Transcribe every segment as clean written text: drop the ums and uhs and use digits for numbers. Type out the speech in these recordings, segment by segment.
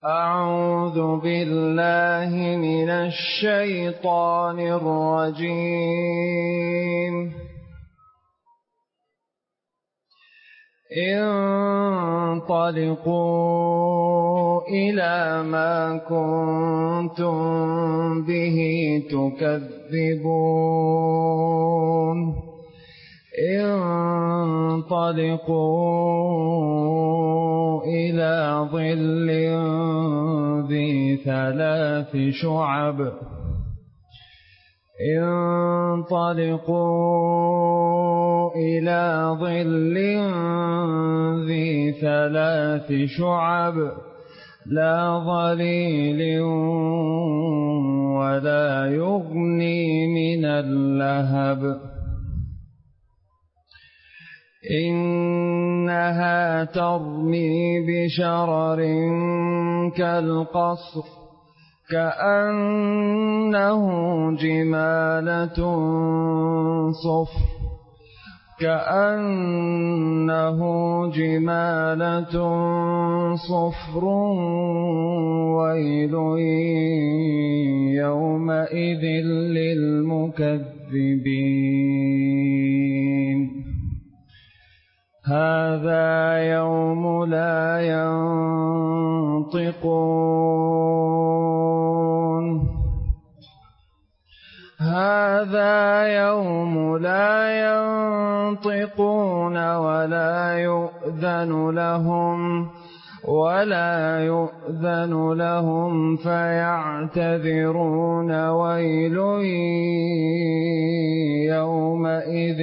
أعوذ بالله من الشيطان الرجيم. انطلقوا إلى ما كنتم به تكذبون. انطلقوا إلى ظل ذي 3 شعب. انطلقوا إلى ظل ذي 3 شعب لا ظليل ولا يغني من اللهب. إنها ترمي بشرر كالقصر كأنه جمالة صفر ويل يومئذ للمكذبين. هذا يوم لا ينطقون ولا يؤذن لهم فيعتذرون. ويل يومئذ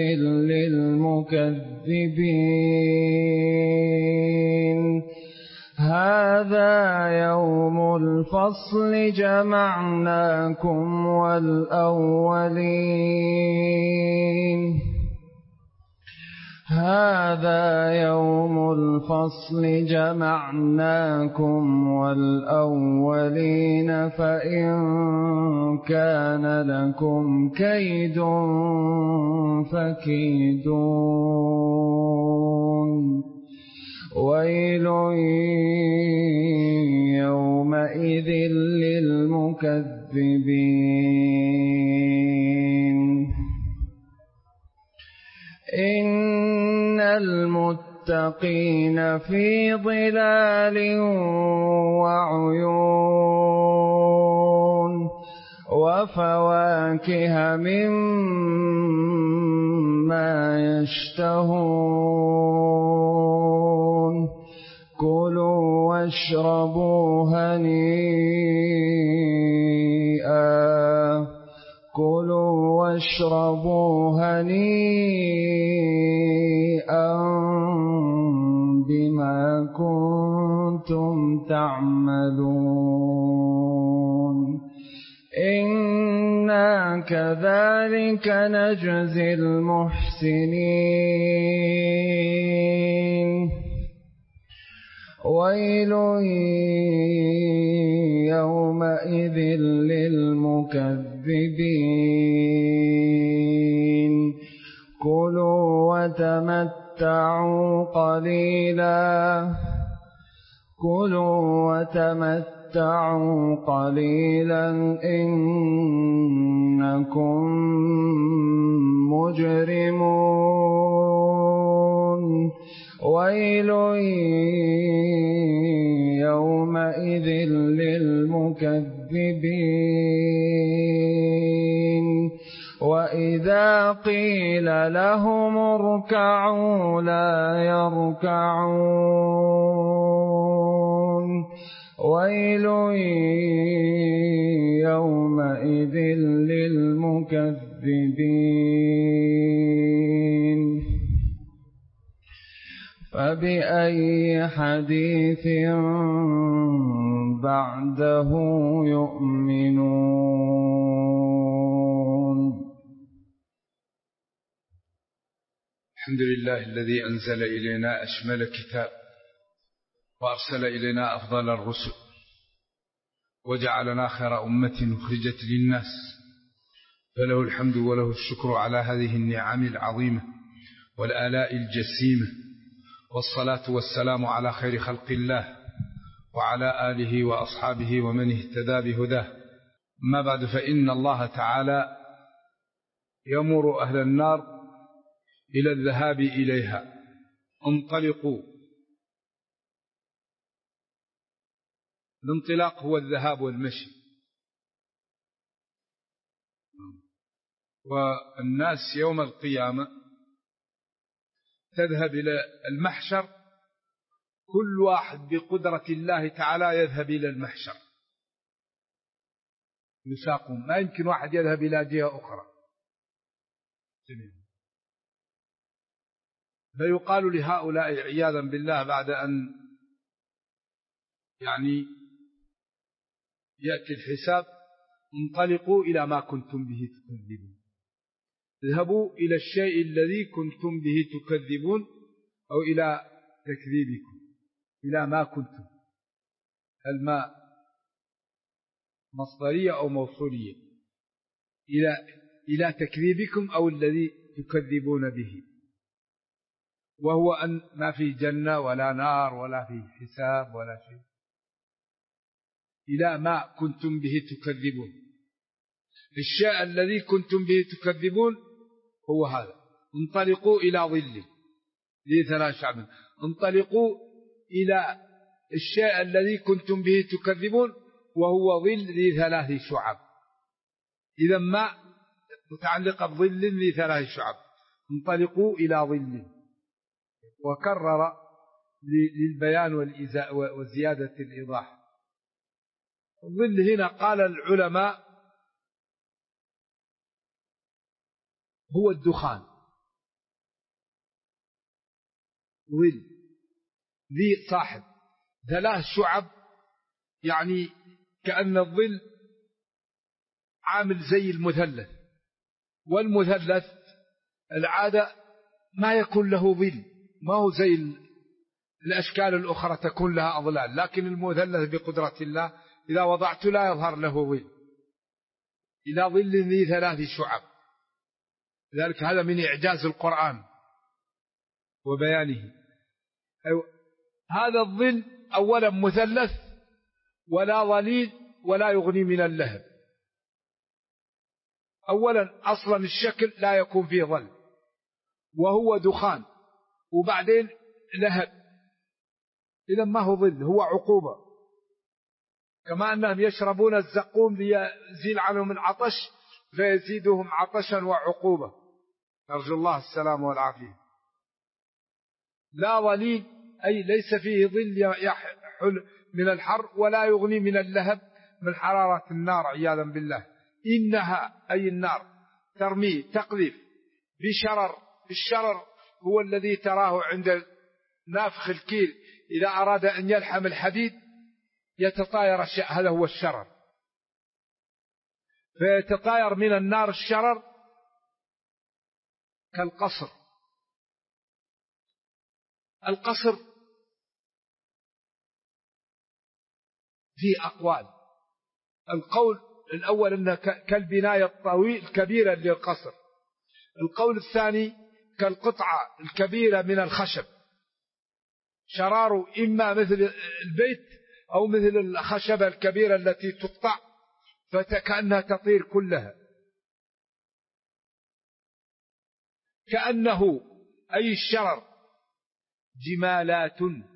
للمكذبين. هذا يوم الفصل جمعناكم والأولين فإن كان لكم كيد فكيدون. ويل يومئذ للمكذبين. إن المتقين في ظلال وعيون وفواكه مما يشتهون. كلوا واشربوا هنيئا بما كنتم تعملون. إنا كذلك نجزي المحسنين. ويل يومئذ للمكذبين. كلوا وتمتعوا قليلا إنكم مجرمون. ويل يومئذ للمكذبين. وإذا قيل لهم اركعوا لا يركعون. ويل يومئذ للمكذبين. فبأي حديث بعده يؤمنون. الحمد لله الذي أنزل إلينا أشمل كتاب وأرسل إلينا أفضل الرسل وجعلنا خير أمة أخرجت للناس، فله الحمد وله الشكر على هذه النعم العظيمة والآلاء الجسيمة، والصلاة والسلام على خير خلق الله وعلى آله وأصحابه ومن اهتدى بهداه. ما بعد، فإن الله تعالى يأمر أهل النار إلى الذهاب إليها. انطلقوا. الانطلاق هو الذهاب والمشي. والناس يوم القيامة تذهب إلى المحشر، كل واحد بقدرة الله تعالى يذهب إلى المحشر، يساقون. ما يمكن واحد يذهب إلى جهة أخرى. فيقال لهؤلاء عياذا بالله بعد أن يأتي الحساب: انطلقوا إلى ما كنتم به تكذبون. اذهبوا إلى الشيء الذي كنتم به تكذبون، أو إلى تكذيبكم، إلى ما كنتم. الماء مصدرية أو موصولية، إلى تكذيبكم أو الذي تكذبون به، وهو أن ما في جنة ولا نار ولا في حساب ولا شيء. إلى ما كنتم به تكذبون. الشيء الذي كنتم به تكذبون هو هذا: انطلقوا إلى ظل ذي ثلاث شعب. انطلقوا إلى الشيء الذي كنتم به تكذبون، وهو ظل ذي ثلاث شعب. إذا ما متعلقة بظل ذي ثلاث شعب. انطلقوا إلى ظل. وكرر للبيان وزيادة الإيضاح. الظل هنا قال العلماء هو الدخان. ظل ذي صاحب ثلاث شعب، يعني كأن الظل عامل زي المثلث، والمثلث العادة ما يكون له ظل، ما هو زي الأشكال الأخرى تكون لها أظلال، لكن المثلث بقدرة الله إذا وضعت لا يظهر له ظل. إلى ظل ذي ثلاث شعب. لذلك هذا من إعجاز القرآن وبيانه. هذا الظل أولا مثلث ولا ظليل ولا يغني من اللهب. أولا أصلا الشكل لا يكون فيه ظل، وهو دخان، وبعدين لهب. إذا ما هو ظل، هو عقوبة. كما أنهم يشربون الزقوم ليزيل عنهم العطش، فيزيدهم عطشا وعقوبة. نرجو الله السلام والعافية. لا ظليل أي ليس فيه ظل يحل من الحر، ولا يغني من اللهب من حرارة النار عياذا بالله. إنها أي النار ترمي تقذف بشرر. الشرر هو الذي تراه عند نافخ الكيل إذا أراد أن يلحم الحديد يتطاير، هذا هو الشرر. فيتطاير من النار الشرر كالقصر. القصر فيه أقوال. القول الأول أنه كالبناية الطويل الكبيرة للقصر. القول الثاني كالقطعة الكبيرة من الخشب، شراره إما مثل البيت أو مثل الخشبة الكبيرة التي تقطع فكأنها تطير كلها. كأنه أي الشرر جمالات،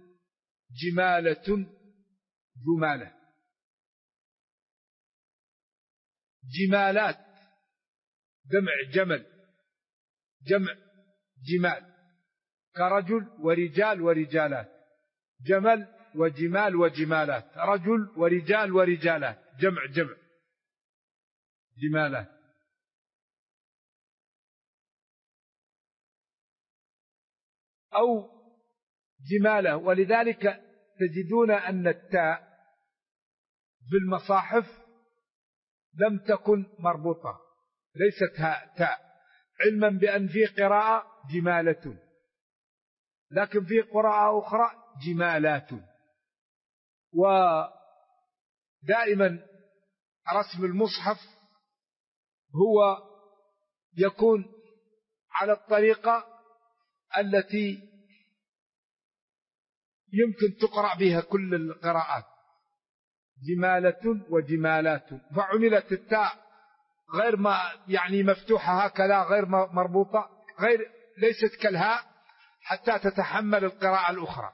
جمالة جمالة، جمالات جمع جمل، جمع جمال، كرجل ورجال ورجالات، جمل وجمال وجمالات، رجل ورجال ورجالات، جمع جمع جمالات. أو جمالة. ولذلك تجدون أن التاء في المصاحف لم تكن مربوطة، ليست تاء، علما بأن في قراءة جمالة، لكن في قراءة أخرى جمالات. ودائما رسم المصحف هو يكون على الطريقة التي يمكن تقرأ بها كل القراءات، جمالة وجمالات، فعملت التاء غير ما يعني مفتوحة هكذا، غير مربوطة، غير ليست كالهاء حتى تتحمل القراءة الأخرى.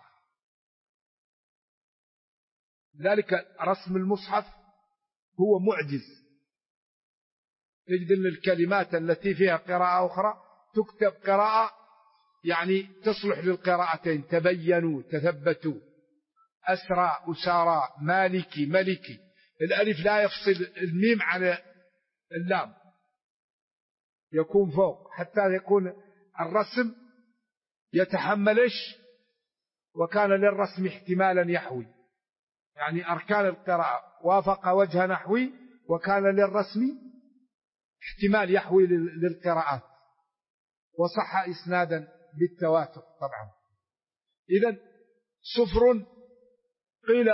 ذلك رسم المصحف هو معجز، تجد أن الكلمات التي فيها قراءة أخرى تكتب قراءة يعني تصلح للقراءتين: تبينوا، تثبتوا، أسرى، أسارى، مالكي، ملكي. الألف لا يفصل الميم عن اللام، يكون فوق حتى يكون الرسم يتحملش. وكان للرسم احتمالا يحوي، يعني أركان القراءة وافق وجه نحوي، وكان للرسم احتمال يحوي للقراءات، وصح إسنادا بالتواتر طبعا. إذن صفر قيل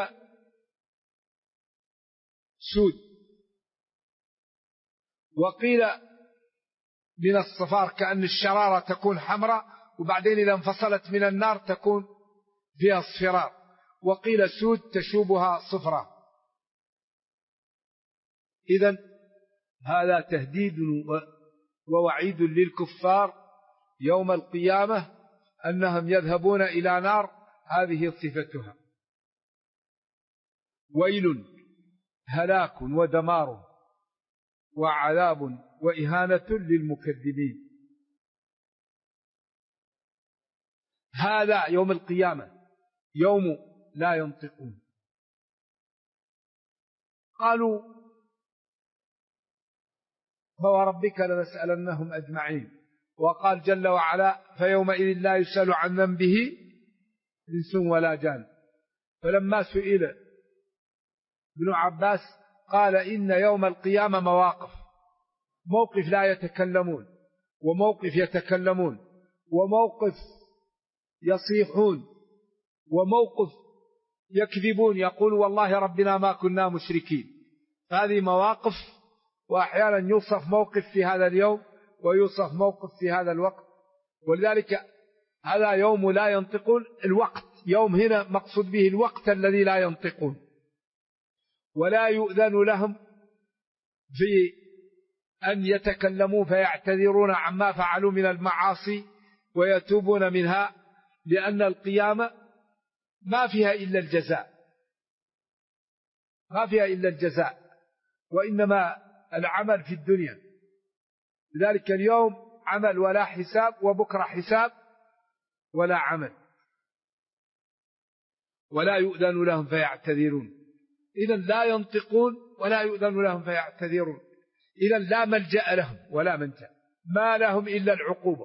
سود، وقيل من الصفار كأن الشرارة تكون حمراء، وبعدين إذا انفصلت من النار تكون فيها اصفرار، وقيل سود تشوبها صفرة. إذن هذا تهديد ووعيد للكفار يوم القيامة أنهم يذهبون إلى نار هذه صفتها. ويل، هلاك ودمار وعذاب وإهانة للمكذبين. هذا يوم القيامة يوم لا ينطقون. قالوا فوربك لنسألنهم أجمعين. وقال جل وعلا: فيومئذ لا يسأل عن ذنبه إنس ولا جان. فلما سئل ابن عباس قال: إن يوم القيامة مواقف، موقف لا يتكلمون، وموقف يتكلمون، وموقف يصيحون، وموقف يكذبون يقول والله ربنا ما كنا مشركين. هذه مواقف، وأحيانا يوصف موقف في هذا اليوم ويوصف موقف في هذا الوقت. ولذلك هذا يوم لا ينطقون. الوقت يوم هنا مقصود به الوقت الذي لا ينطقون، ولا يؤذن لهم في أن يتكلموا فيعتذرون عما فعلوا من المعاصي ويتوبون منها، لأن القيامة ما فيها إلا الجزاء، ما فيها إلا الجزاء، وإنما العمل في الدنيا. لذلك اليوم عمل ولا حساب، وبكرة حساب ولا عمل. ولا يؤذن لهم فيعتذرون. إذن لا ينطقون ولا يؤذن لهم فيعتذرون. إذن لا ملجأ لهم ولا منجأ، ما لهم إلا العقوبة.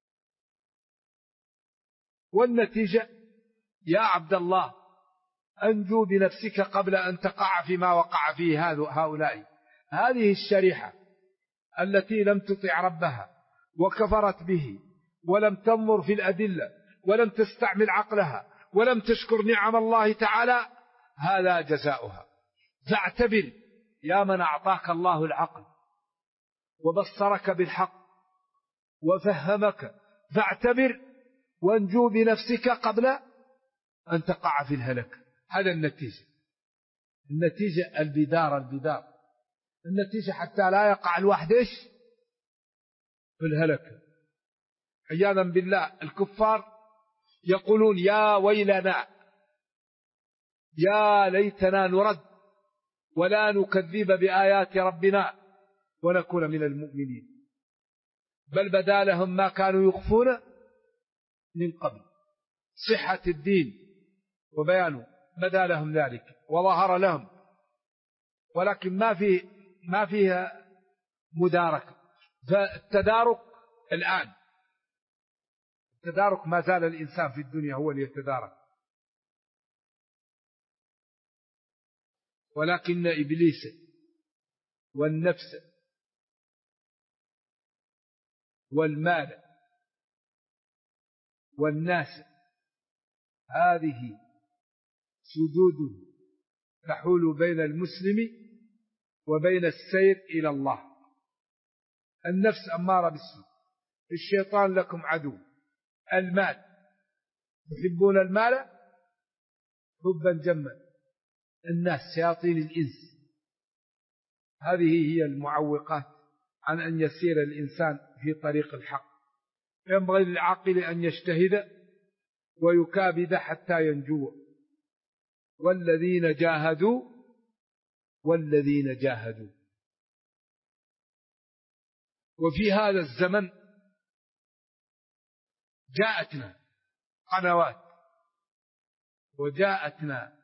والنتيجة يا عبد الله أنجو بنفسك قبل أن تقع فيما وقع فيه هؤلاء. هذه الشريحة التي لم تطع ربها وكفرت به ولم تنظر في الأدلة ولم تستعمل عقلها ولم تشكر نعم الله تعالى، هذا جزاؤها. فاعتبر يا من أعطاك الله العقل وبصرك بالحق وفهمك، فاعتبر وانجو بنفسك قبل أن تقع في الهلك. هذا النتيجة. النتيجة البدار. النتيجة حتى لا يقع الواحد في الهلك عياذا بالله. الكفار يقولون يا ويلنا، يا ليتنا نرد ولا نكذب بآيات ربنا ونكون من المؤمنين، بل بدا لهم ما كانوا يخفون من قبل. صحة الدين وبيانه بدا لهم ذلك وظهر لهم، ولكن ما فيها مداركة. فالتدارك الآن، التدارك ما زال الإنسان في الدنيا هو اللي يتدارك، ولكن إبليس والنفس والمال والناس هذه سدود تحول بين المسلم وبين السير إلى الله. النفس أمارة بالسوء، الشيطان لكم عدو، المال تحبون المال حبا جما الناس شياطين الإنس. هذه هي المعوقات عن أن يسير الإنسان في طريق الحق. ينبغي للعاقل أن يجتهد ويكابد حتى ينجو. والذين جاهدوا. وفي هذا الزمن جاءتنا قنوات وجاءتنا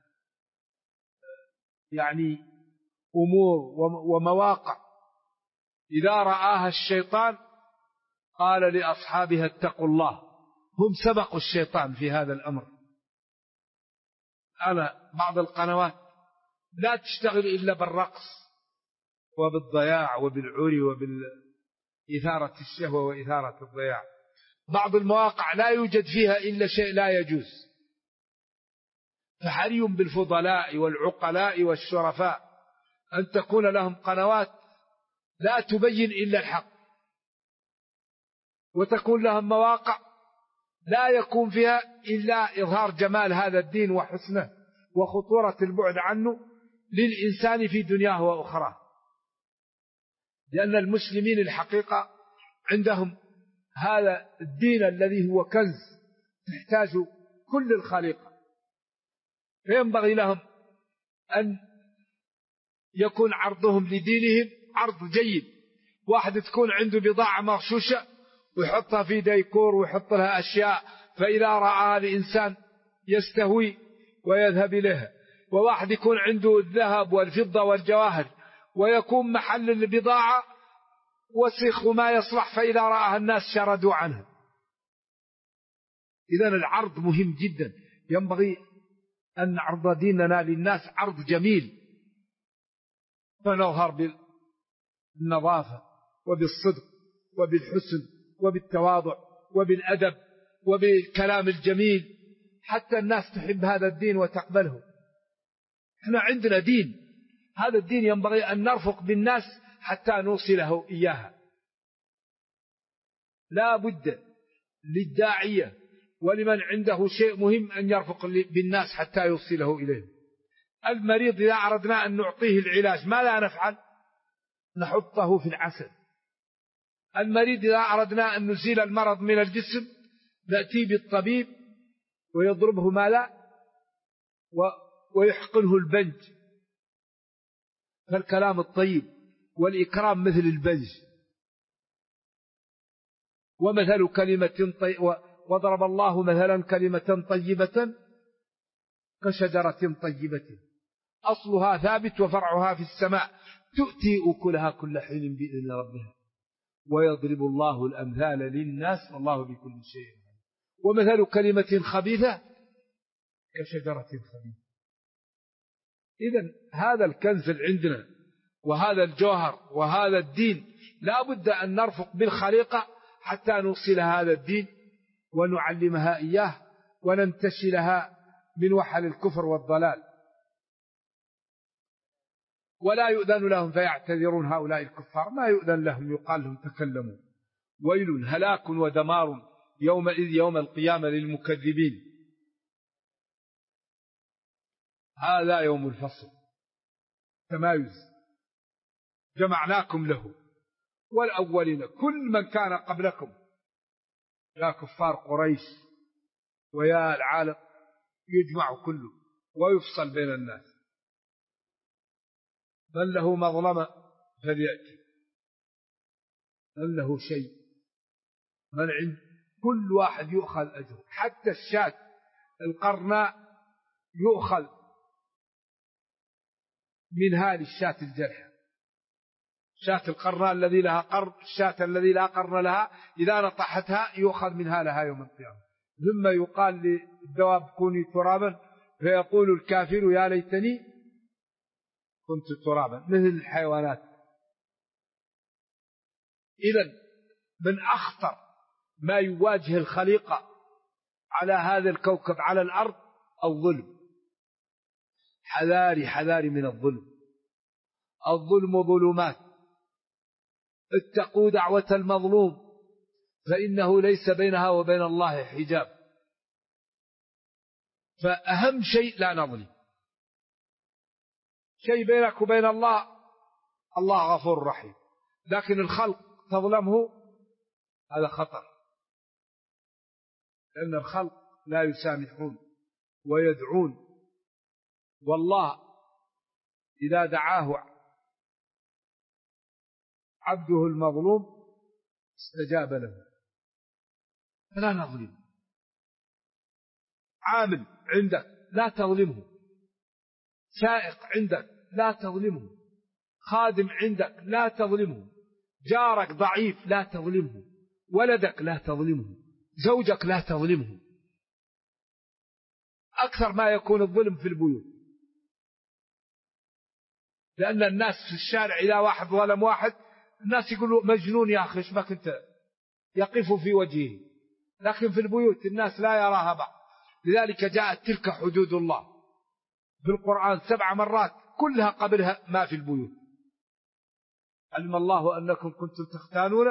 يعني أمور ومواقع إذا رآها الشيطان قال لأصحابها اتقوا الله. هم سبقوا الشيطان في هذا الأمر. بعض القنوات لا تشتغل إلا بالرقص وبالضياع وبالعري وبالإثارة الشهوة وإثارة الضياع. بعض المواقع لا يوجد فيها إلا شيء لا يجوز. فحري بالفضلاء والعقلاء والشرفاء أن تكون لهم قنوات لا تبين إلا الحق، وتكون لهم مواقع لا يكون فيها إلا إظهار جمال هذا الدين وحسنه وخطورة البعد عنه للإنسان في دنياه وأخراه. لأن المسلمين الحقيقة عندهم هذا الدين الذي هو كنز تحتاج كل الخليقة، فينبغي لهم أن يكون عرضهم لدينهم عرض جيد. واحد تكون عنده بضاعة مغشوشة ويحطها في ديكور ويحط لها أشياء، فإذا رأى الإنسان يستهوي ويذهب إليها. وواحد يكون عنده الذهب والفضة والجواهر ويكون محل البضاعة وسخ وما يصلح، فإذا رآها الناس شردوا عنها. إذن العرض مهم جدا. ينبغي أن نعرض ديننا للناس عرض جميل، فنظهر بالنظافة وبالصدق وبالحسن وبالتواضع وبالأدب وبالكلام الجميل حتى الناس تحب هذا الدين وتقبله. احنا عندنا دين، هذا الدين ينبغي أن نرفق بالناس حتى نوصله إياها. لا بد للداعية ولمن عنده شيء مهم أن يرفق بالناس حتى يوصله إليه. المريض إذا أردنا أن نعطيه العلاج ماذا نفعل؟ نحطه في العسل. المريض إذا أردنا أن نزيل المرض من الجسم نأتي بالطبيب ويضربه مالا ويحقنه البنج. فالكلام الطيب والإكرام مثل البنج. ومثل كلمة وضرب الله مثلا كلمة طيبة كشجرة طيبة أصلها ثابت وفرعها في السماء تؤتي أكلها كل حين بإذن ربها ويضرب الله الأمثال للناس والله بكل شيء. ومثل كلمة خبيثة كشجرة خبيثة. إذن هذا الكنز عندنا وهذا الجوهر وهذا الدين لا بد أن نرفق بالخليقة حتى نوصل هذا الدين ونعلمها إياه وننتشلها من وحل الكفر والضلال. ولا يؤذن لهم فيعتذرون هؤلاء الكفار، ما يؤذن لهم يقال لهم تكلموا. ويل هلاك ودمار يومئذ يوم القيامة للمكذبين. هذا يوم الفصل تمايز جمعناكم له والأولين كل من كان قبلكم يا كفار قريش ويا العالم يجمع كله ويفصل بين الناس. من له مظلمة فليأتي، من له شيء، من عند كل واحد يؤخذ أجره. حتى الشاة القرناء يؤخذ منها للشاة الجرحى. شاة القرناء الذي لها قرن، الشاة الذي لا قرن لها إذا نطحتها يؤخذ منها لها يوم القيامة. ثم يقال للدواب كوني ترابا فيقول الكافر يا ليتني كنت ترابا، مثل الحيوانات. إذن من أخطر ما يواجه الخليقة على هذا الكوكب على الأرض الظلم. حذاري من الظلم. الظلم ظلمات، اتقوا دعوة المظلوم فإنه ليس بينها وبين الله حجاب. فأهم شيء لا نظلم. شيء بينك وبين الله، الله غفور رحيم، لكن الخلق تظلمه هذا خطر، لأن الخلق لا يسامحون ويدعون، والله إذا دعاه عبده المظلوم استجاب له. فلا نظلم. عامل عندك لا تظلمه، سائق عندك لا تظلمه، خادم عندك لا تظلمه، جارك ضعيف لا تظلمه، ولدك لا تظلمه، زوجك لا تظلمه. أكثر ما يكون الظلم في البيوت، لأن الناس في الشارع إذا واحد ظلم واحد الناس يقولوا مجنون يا أخي، ايش بك أنت، يقف في وجهه. لكن في البيوت الناس لا يراها بعض. لذلك جاءت تلك حدود الله في القرآن 7 مرات، كلها قبلها ما في البيوت. علم الله أنكم كنتم تختانون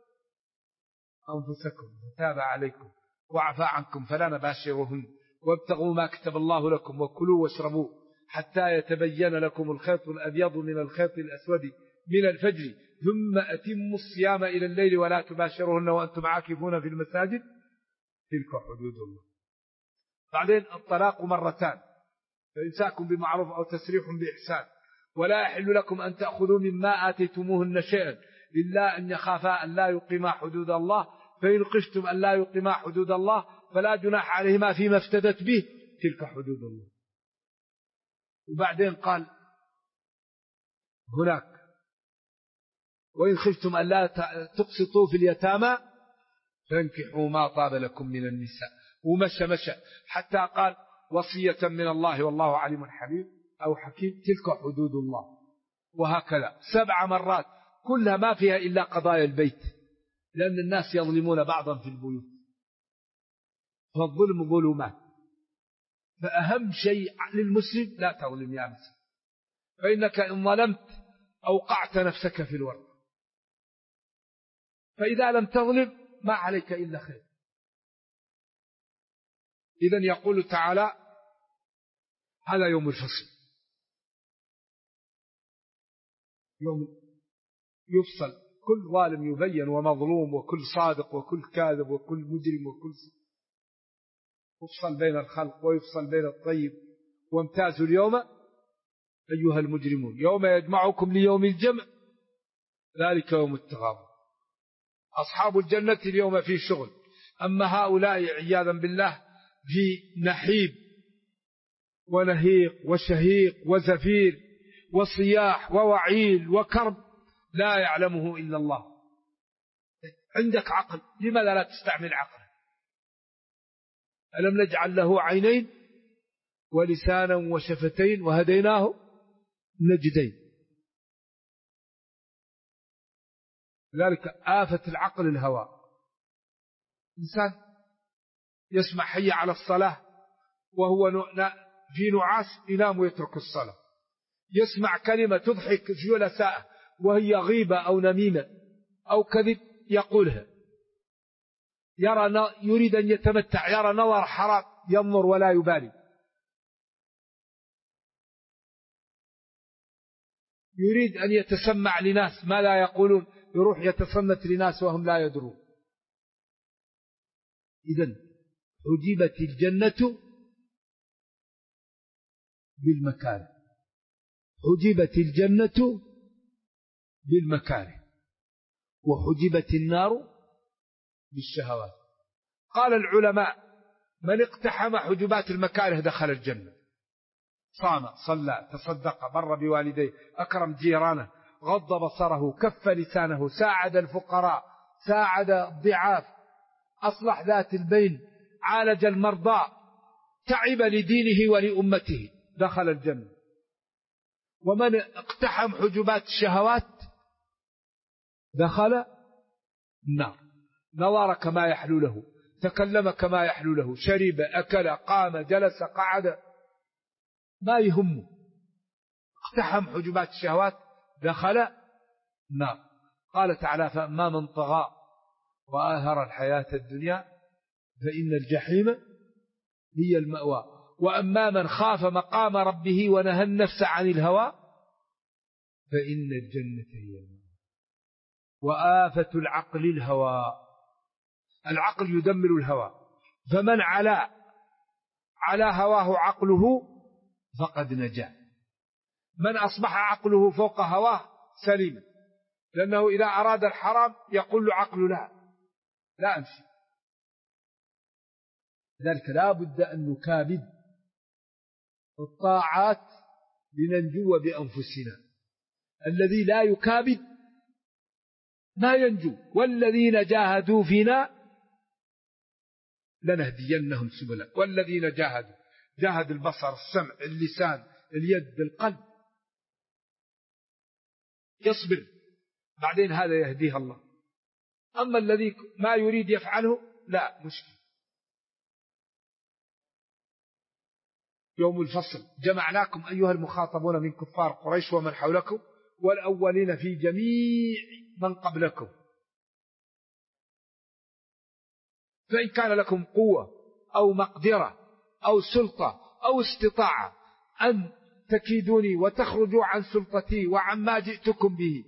أنفسكم فتاب عليكم وعفى عنكم فلا نباشرهن وابتغوا ما كتب الله لكم وكلوا واشربوا حتى يتبين لكم الخيط الأبيض من الخيط الأسود من الفجر ثم أتموا الصيام إلى الليل ولا تباشرهن وأنتم عاكفون في المساجد، تلك حدود الله. بعدين الطلاق مرتان، فإمساك بمعروف أو تسريح بإحسان، ولا يحل لكم أن تأخذوا مما آتيتموهن شيئا إلا أن يخافا أن لا يقيما حدود الله، فإن خفتم أن لا يقيما حدود الله فلا جناح عليهما فيما افتدت به، تلك حدود الله. وبعدين قال هناك وإن خفتم أن لا تقسطوا في اليتامى فانكحوا ما طاب لكم من النساء، ومشى حتى قال وصية من الله والله عليم حليم أو حكيم، تلك حدود الله. وهكذا 7 مرات كلها ما فيها إلا قضايا البيت، لأن الناس يظلمون بعضا في البيوت، فالظلم ظلمات. فأهم شيء للمسلم لا تظلم يا مسلم، فإنك إن ظلمت أوقعت نفسك في الورد، فإذا لم تظلم ما عليك إلا خير. إذن يقول تعالى هذا يوم الفصل، يوم يفصل كل ظالم يبين ومظلوم، وكل صادق وكل كاذب وكل مجرم وكل يفصل بين الخلق ويفصل بين الطيب. وامتازوا اليوم أيها المجرمون يوم يجمعكم ليوم الجمع ذلك يوم التغابن. أصحاب الجنة اليوم في شغل، أما هؤلاء عياذا بالله في نحيب ونهيق وشهيق وزفير وصياح ووعيل وكرب لا يعلمه إلا الله. عندك عقل، لماذا لا تستعمل عقل؟ ألم نجعل له عينين ولسانا وشفتين وهديناه النجدين. لذلك آفة العقل الهوى. إنسان يسمع حي على الصلاة وهو في نعاس ينام ويترك الصلاة، يسمع كلمة تضحك جلساء وهي غيبة أو نميمة أو كذب يقولها، يريد أن يتمتع، يرى نظر حرام ينظر ولا يبالي، يريد أن يتسمع لناس ما لا يقولون، يروح يتصنت لناس وهم لا يدرون. إذن حجبت الجنة بالمكاره، حجبت الجنة بالمكاره، وحجبت النار بالشهوات. قال العلماء من اقتحم حجبات المكاره دخل الجنة، صام صلى تصدق بر بوالديه أكرم جيرانه غض بصره كف لسانه ساعد الفقراء ساعد الضعاف أصلح ذات البين عالج المرضى تعب لدينه ولأمته دخل الجنة. ومن اقتحم حجبات الشهوات دخل النار، نظر كما يحلو له، تكلم كما يحلو له، شرب أكل قام جلس قعد ما يهمه، اقتحم حجبات الشهوات دخل النار. قال تعالى فأما من طغى وآثر الحياة الدنيا فإن الجحيم هي المأوى وأما من خاف مقام ربه ونهى النفس عن الهوى فإن الجنة هي المأوى. وآفة العقل الهوى، العقل يدمر الهوى، فمن على هواه عقله فقد نجا. من أصبح عقله فوق هواه سليما، لأنه إذا أراد الحرام يقول له عقله لا أمشي. لذلك لا بد أن نكابد الطاعات لننجو بأنفسنا. الذي لا يكابد ما ينجو، والذين جاهدوا فينا لنهدينهم سبلا. والذين جاهد البصر، السمع، اللسان، اليد، القلب، يصبر، بعدين هذا يهديه الله. أما الذي ما يريد يفعله لا، مشكل. يوم الفصل جمعناكم أيها المخاطبون من كفار قريش ومن حولكم والأولين في جميع من قبلكم، فإن كان لكم قوة أو مقدرة أو سلطة أو استطاعة أن تكيدوني وتخرجوا عن سلطتي وعما جئتكم به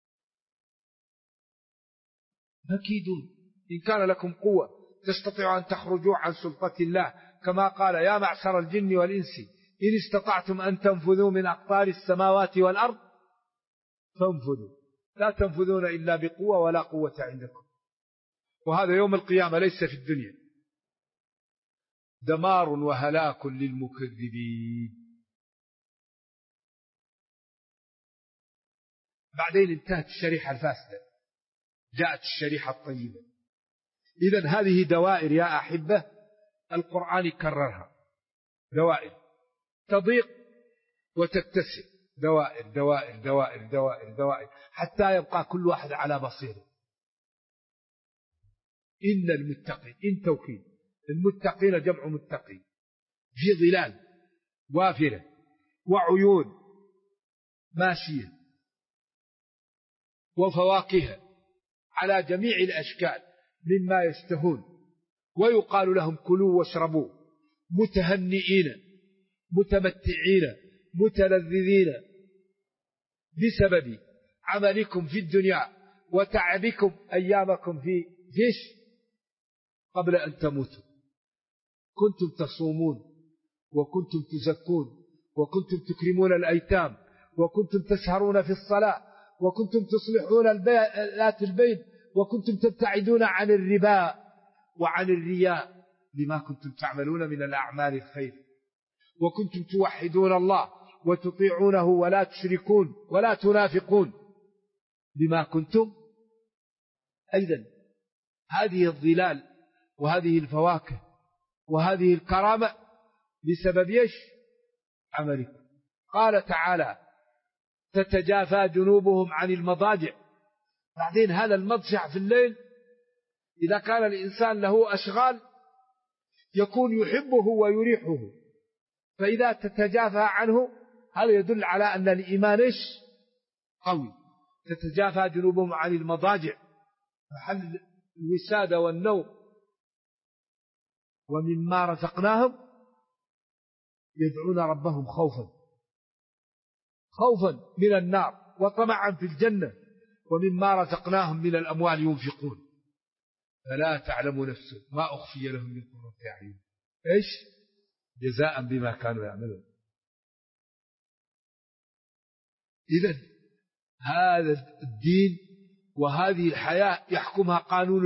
فكيدون. إن كان لكم قوة تستطيعوا أن تخرجوا عن سلطة الله، كما قال يا معشر الجن والإنس إن استطعتم أن تنفذوا من أقطار السماوات والأرض فانفذوا لا تنفذون إلا بقوة ولا قوة عندكم. وهذا يوم القيامة ليس في الدنيا. دمار وهلاك للمكذبين. بعدين انتهت الشريحة الفاسدة، جاءت الشريحة الطيبة. إذن هذه دوائر يا أحبة، القرآن يكررها، دوائر تضيق وتتسع، دوائر دوائر دوائر دوائر دوائر، حتى يبقى كل واحد على بصيره. إن المتقين، إن توكيد، المتقين جمع متقي، في ظلال وافرة وعيون ماشية وفواكه على جميع الأشكال مما يشتهون، ويقال لهم كلوا واشربوا متهنئين متمتعين متلذذين بسبب عملكم في الدنيا وتعبكم أيامكم في فيش قبل أن تموتوا. كنتم تصومون وكنتم تزكون وكنتم تكرمون الأيتام وكنتم تسهرون في الصلاة وكنتم تصلحون ذات البين وكنتم تبتعدون عن الربا وعن الرياء بما كنتم تعملون من الأعمال الخير، وكنتم توحدون الله وتطيعونه ولا تشركون ولا تنافقون بما كنتم. أيضا هذه الظلال وهذه الفواكه وهذه الكرامة بسبب ايش؟ عملكم. قال تعالى تتجافى جنوبهم عن المضاجع. بعدين هذا المضجع في الليل إذا كان الإنسان له أشغال يكون يحبه ويريحه، فإذا تتجافى عنه هذا يدل على أن الإيمان قوي. تتجافى جنوبهم عن المضاجع، محل الوسادة والنوم. ومما رزقناهم يدعون ربهم خوفا من النار وطمعا في الجنة ومما رزقناهم من الأموال ينفقون فلا تعلم نفس ما أخفي لهم من قرة أعين إيش جزاء بما كانوا يعملون. إذن هذا الدين وهذه الحياة يحكمها قانون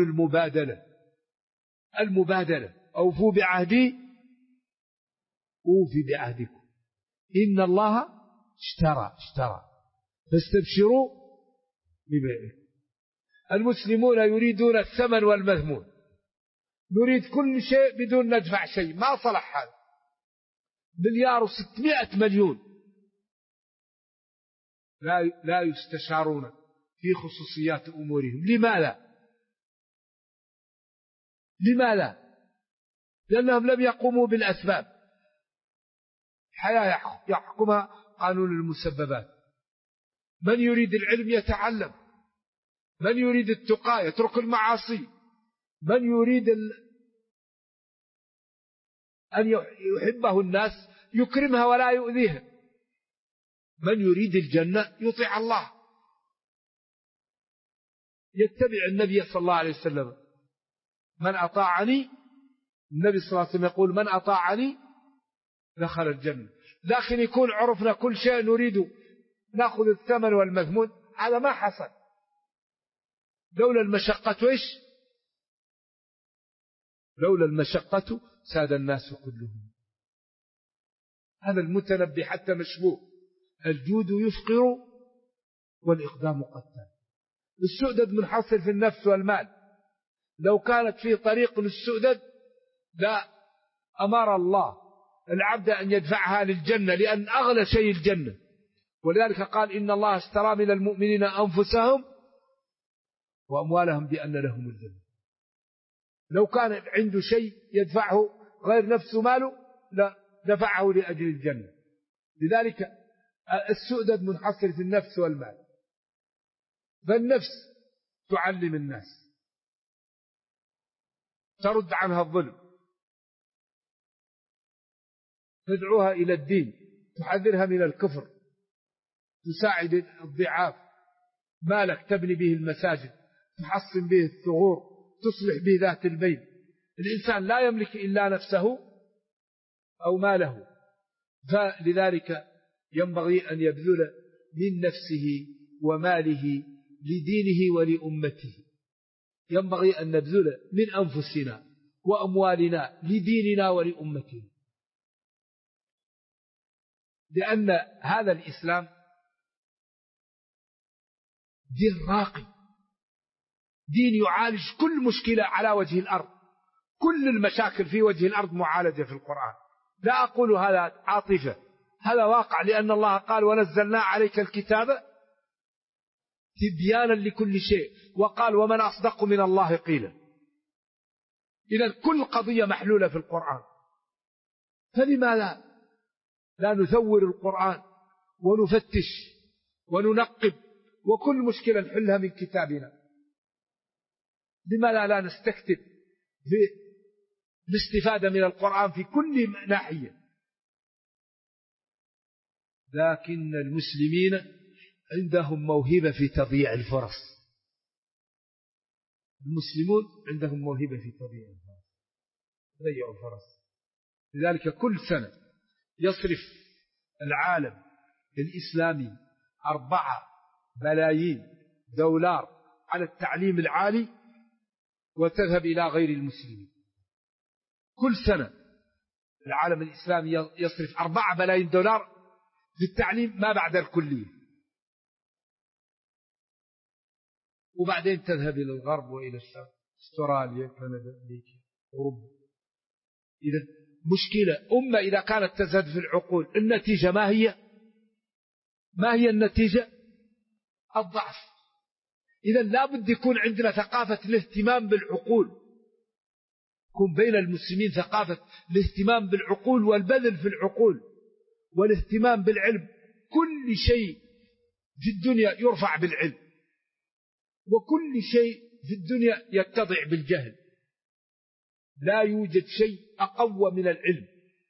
المبادلة. أوفوا بعهدي أوفي بعهدكم إن الله اشترى فاستبشروا ببيعكم. المسلمون يريدون الثمن والمذمون، نريد كل شيء بدون ندفع شيء. ما صلح هذا. 1,600,000,000,000 لا يستشارون في خصوصيات أمورهم. لماذا؟ لأنهم لم يقوموا بالأسباب. الحياة يحكمها قانون المسببات. من يريد العلم يتعلم، من يريد التقى يترك المعاصي، من يريد أن يحبه الناس يكرمها ولا يؤذيها. من يريد الجنة يطيع الله، يتبع النبي صلى الله عليه وسلم. من أطاعني، النبي صلى الله عليه وسلم يقول من أطاعني دخل الجنة. لكن يكون عرفنا كل شيء نريد نأخذ الثمن والمذمون، هذا ما حصل. لولا المشقة إيش؟ لولا المشقة ساد الناس كلهم. هذا المتنبي حتى مشبوه، الجود يفقر والإقدام قتال. السؤدد منحصر في النفس والمال. لو كانت فيه طريق للسؤدد لا أمر الله العبد أن يدفعها للجنة، لأن أغلى شيء الجنة. ولذلك قال إن الله اشترى من المؤمنين أنفسهم وأموالهم بأن لهم الجنة. لو كان عنده شيء يدفعه غير نفسه ماله لا دفعه لأجل الجنة. لذلك السؤدد منحصر في النفس والمال. فالنفس تعلم الناس، ترد عنها الظلم، تدعوها إلى الدين، تحذرها من الكفر، تساعد الضعاف، مالك تبني به المساجد، تحصن به الثغور، تصلح به ذات البين. الإنسان لا يملك إلا نفسه أو ماله، فلذلك ينبغي أن يبذل من نفسه وماله لدينه ولأمته. ينبغي أن نبذل من أنفسنا وأموالنا لديننا ولأمتنا، لأن هذا الإسلام دين راقي، دين يعالج كل مشكلة على وجه الأرض. كل المشاكل في وجه الأرض معالجة في القرآن. لا أقول هذا عاطفة، هذا واقع، لأن الله قال ونزلنا عليك الكتاب تبيانا لكل شيء، وقال ومن أصدق من الله قيلا. إذن كل قضية محلولة في القرآن، فلماذا لا نثور القرآن ونفتش وننقب وكل مشكلة نحلها من كتابنا؟ لماذا لا نستكتب بالاستفادة من القرآن في كل ناحية؟ لكن المسلمين عندهم موهبة في تضييع الفرص. المسلمون عندهم موهبة في تضييع الفرص، ضيعوا الفرص. لذلك كل سنة يصرف العالم الإسلامي 4 بلايين دولار على التعليم العالي، وتذهب إلى غير المسلمين. كل سنة العالم الإسلامي يصرف 4 بلايين دولار في التعليم ما بعد الكلية، وبعدين تذهب إلى الغرب وإلى الشرق، استراليا، كندا، أمريكا، أوروبا. إذا مشكلة أمة إذا كانت تزهد في العقول، النتيجة ما هي؟ ما هي النتيجة؟ الضعف. إذا لا بد يكون عندنا ثقافة الاهتمام بالعقول، يكون بين المسلمين ثقافة الاهتمام بالعقول والبذل في العقول والاهتمام بالعلم. كل شيء في الدنيا يرفع بالعلم، وكل شيء في الدنيا يتضع بالجهل. لا يوجد شيء أقوى من العلم،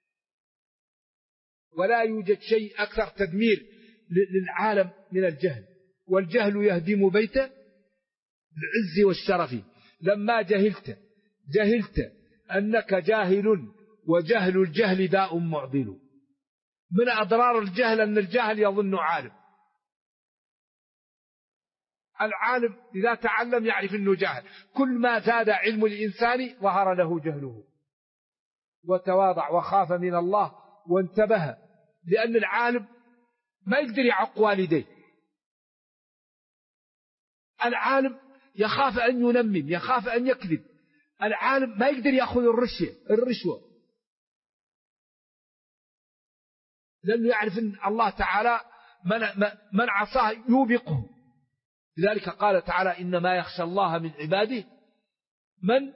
ولا يوجد شيء أكثر تدمير للعالم من الجهل. والجهل يهدم بيت العز والشرف. لما جهلت أنك جاهل، وجهل الجهل داء معضل. من أضرار الجهل أن الجاهل يظن عالم. العالم إذا تعلم يعرف أنه جاهل. كل ما زاد علم الإنسان ظهر له جهله، وتواضع وخاف من الله وانتبه، لأن العالم ما يقدر يعق والديه. العالم يخاف أن ينمم، يخاف أن يكذب. العالم ما يقدر يأخذ الرشوة، لأنه يعرف أن الله تعالى من عصاه يوبقه. لذلك قال تعالى إنما يخشى الله من عباده من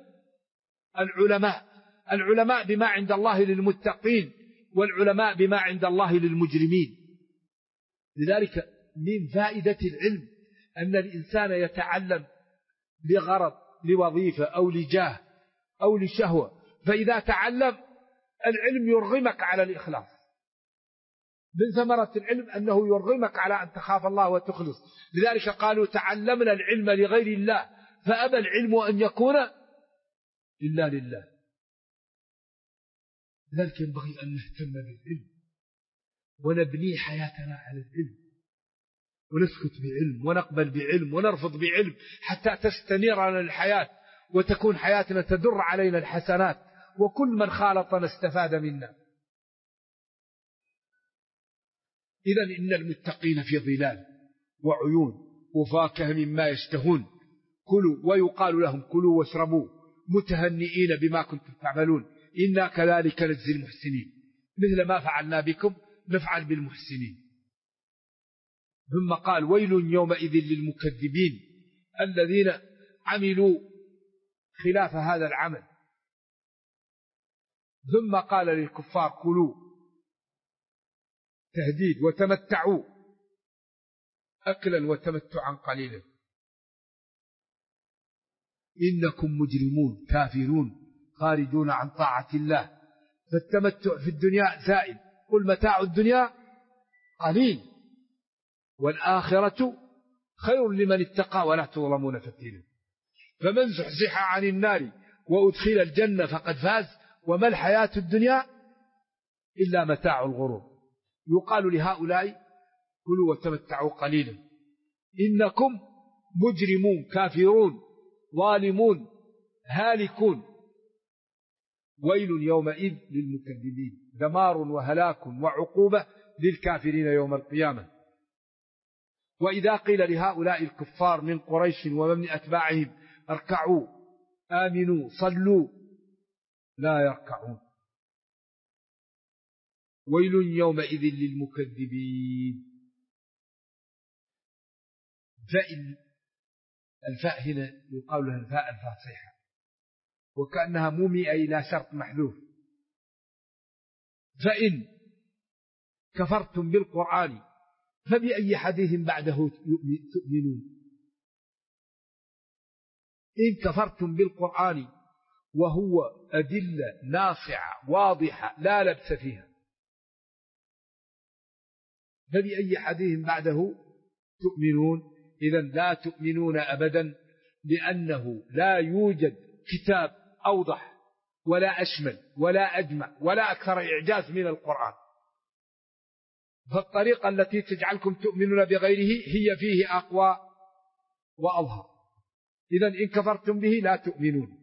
العلماء بما عند الله للمتقين، والعلماء بما عند الله للمجرمين. لذلك من فائدة العلم أن الإنسان يتعلم لغرض، لوظيفة أو لجاه أو لشهوة، فإذا تعلم العلم يرغمك على الإخلاص، من ثمرة العلم أنه يرغمك على أن تخاف الله وتخلص. لذلك قالوا تعلمنا العلم لغير الله فأبى العلم أن يكون إلا لله. لذلك ينبغي أن نهتم بالعلم ونبني حياتنا على العلم، ونسكت بعلم ونقبل بعلم ونرفض بعلم حتى تستنير لنا الحياة وتكون حياتنا تدر علينا الحسنات، وكل من خالطنا استفاد منا. إذن إن المتقين في ظلال وعيون وفاكهة مما يشتهون كلوا ويقال لهم كلوا واشربوا متهنئين بما كنتم تعملون إنا كذلك نجزي المحسنين، مثل ما فعلنا بكم نفعل بالمحسنين. ثم قال ويل يومئذ للمكذبين الذين عملوا خلاف هذا العمل. ثم قال للكفار كلوا تهديد وتمتعوا أكلا وتمتعا قليلا إنكم مجرمون كافرون خارجون عن طاعة الله، فالتمتع في الدنيا زائل، قل متاع الدنيا قليل والآخرة خير لمن اتقى ولا تظلمون فتيلا. فمن زحزح عن النار وأدخل الجنة فقد فاز وما الحياة الدنيا إلا متاع الغرور. يقال لهؤلاء كلوا وتمتعوا قليلا إنكم مجرمون كافرون ظالمون هالكون. ويل يومئذ للمكذبين دمار وهلاك وعقوبة للكافرين يوم القيامة. وإذا قيل لهؤلاء الكفار من قريش ومن أتباعهم اركعوا آمنوا صلوا لا يركعون. ويل يومئذ للمكذبين. الفاء هنا يقال لها الفاء الفاصحة وكأنها مومئة إلى شرط محذوف. فإن كفرتم بالقرآن فبأي حديث بعده تؤمنون. إن كفرتم بالقرآن وهو أدلة ناصعة واضحة لا لبس فيها فبأي حديث بعده تؤمنون. إذن لا تؤمنون أبدا، لأنه لا يوجد كتاب أوضح ولا أشمل ولا أجمع ولا أكثر إعجاز من القرآن. فالطريقة التي تجعلكم تؤمنون بغيره هي فيه أقوى وأظهر. إذن إن كفرتم به لا تؤمنون.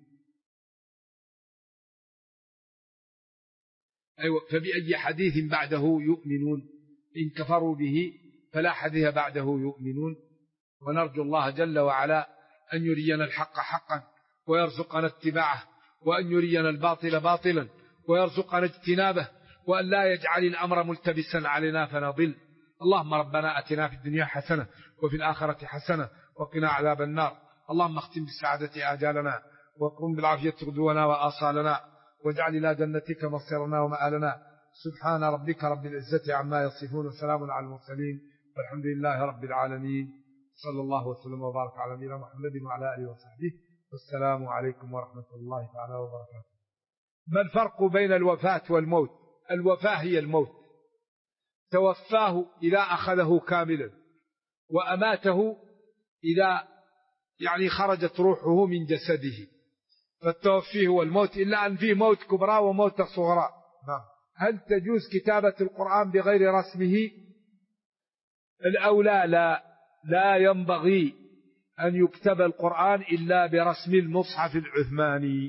أيوة فبأي حديث بعده يؤمنون. إن كفروا به فلا حديث بعده يؤمنون. ونرجو الله جل وعلا أن يرينا الحق حقا ويرزقنا اتباعه، وأن يرينا الباطل باطلا ويرزقنا اجتنابه، وأن لا يجعل الأمر ملتبسا علينا فنضل. اللهم ربنا أتنا في الدنيا حسنة وفي الآخرة حسنة وقنا عذاب النار. اللهم اختم بالسعادة آجالنا وقم بالعافية غدونا وآصالنا واجعل إلى جنتك مصيرنا ومآلنا. سبحان ربك رب العزة عما يصفون وسلام على المرسلين والحمد لله رب العالمين. صلى الله وسلم وبارك على نبينا محمد وعلى آله وصحبه والسلام عليكم ورحمة الله تعالى وبركاته. ما الفرق بين الوفاة والموت؟ الوفاة هي الموت، توفاه إذا أخذه كاملا، وأماته إذا خرجت روحه من جسده، فالتوفي هو الموت، إلا أن فيه موت كبرى وموت صغرى. هل تجوز كتابة القرآن بغير رسمه؟ الأولى لا ينبغي أن يكتب القرآن إلا برسم المصحف العثماني،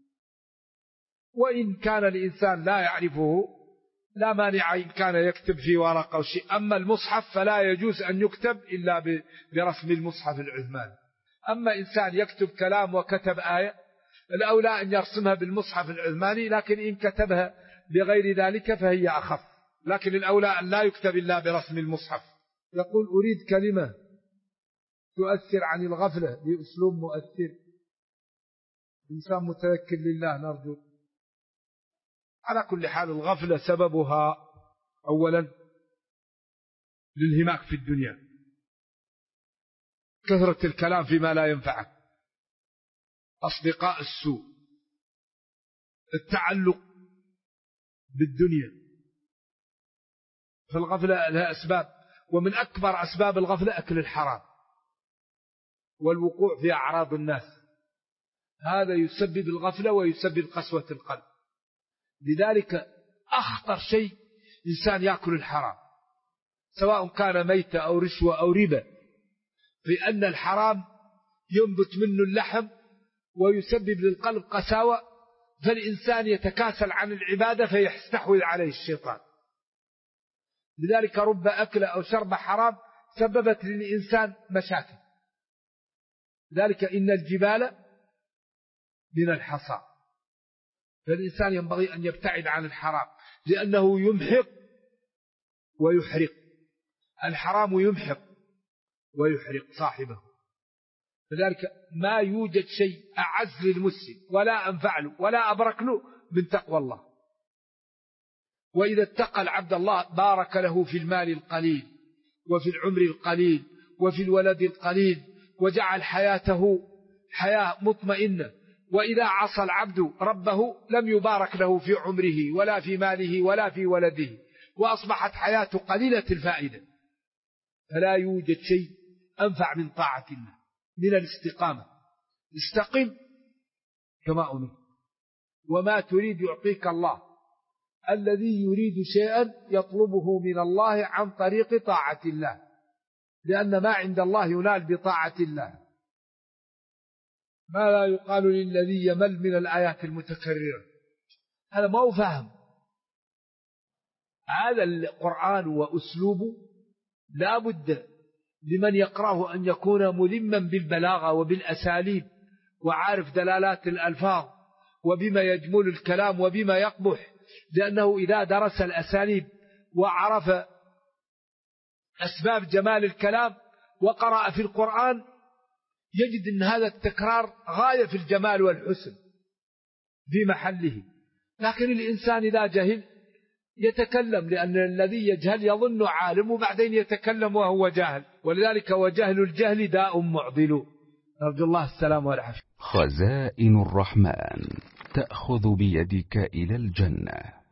وإن كان الإنسان لا يعرفه لا مانع إن كان يكتب في ورقة أو شيء. أما المصحف فلا يجوز أن يكتب إلا برسم المصحف العثماني. أما إنسان يكتب كلام وكتب آية الأولى أن يرسمها بالمصحف العثماني، لكن إن كتبها بغير ذلك فهي أخف، لكن الأولى أن لا يكتب إلا برسم المصحف. يقول أريد كلمة تؤثر عن الغفلة بأسلوب مؤثر. إنسان متوكل لله نرجو. على كل حال الغفلة سببها أولا للانهماك في الدنيا، كثرة الكلام فيما لا ينفعك، أصدقاء السوء، التعلق بالدنيا. فالغفلة لها أسباب، ومن أكبر أسباب الغفلة أكل الحرام والوقوع في أعراض الناس، هذا يسبب الغفلة ويسبب قسوة القلب. لذلك أخطر شيء إنسان يأكل الحرام، سواء كان ميتة أو رشوة أو ربا، في أن الحرام ينبت منه اللحم ويسبب للقلب قساوة، فالإنسان يتكاسل عن العبادة فيستحوذ عليه الشيطان. لذلك رب أكل أو شرب حرام سببت للإنسان مشاكل. ذلك إن الجبال من الحصى، فالإنسان ينبغي أن يبتعد عن الحرام لأنه يمحق ويحرق. الحرام يمحق ويحرق صاحبه. لذلك ما يوجد شيء أعز للمسلم ولا أنفع له ولا أبرك له من تقوى الله. وإذا اتقى العبد الله بارك له في المال القليل وفي العمر القليل وفي الولد القليل، وجعل حياته حياة مطمئنة. وإذا عصى العبد ربه لم يبارك له في عمره ولا في ماله ولا في ولده، وأصبحت حياته قليلة الفائدة. فلا يوجد شيء أنفع من طاعة الله، من الاستقامة. استقم كما أمر، وما تريد يعطيك الله. الذي يريد شيئا يطلبه من الله عن طريق طاعة الله، لأن ما عند الله ينال بطاعة الله. ما لا يقال للذي يمل من الآيات المتكررة، هذا ما هو فهم. هذا القرآن وأسلوبه لا بد لمن يقرأه أن يكون ملما بالبلاغة وبالأساليب، وعارف دلالات الألفاظ وبما يجمل الكلام وبما يقبح. لأنه إذا درس الأساليب وعرف أسباب جمال الكلام وقرأ في القرآن يجد أن هذا التكرار غاية في الجمال والحسن في محله. لكن الإنسان إذا جهل يتكلم، لأن الذي يجهل يظن عالم وبعدين يتكلم وهو جاهل. ولذلك وجهل الجهل داء معضل. نرجو الله السلام والعافية. خزائن الرحمن تأخذ بيدك إلى الجنة.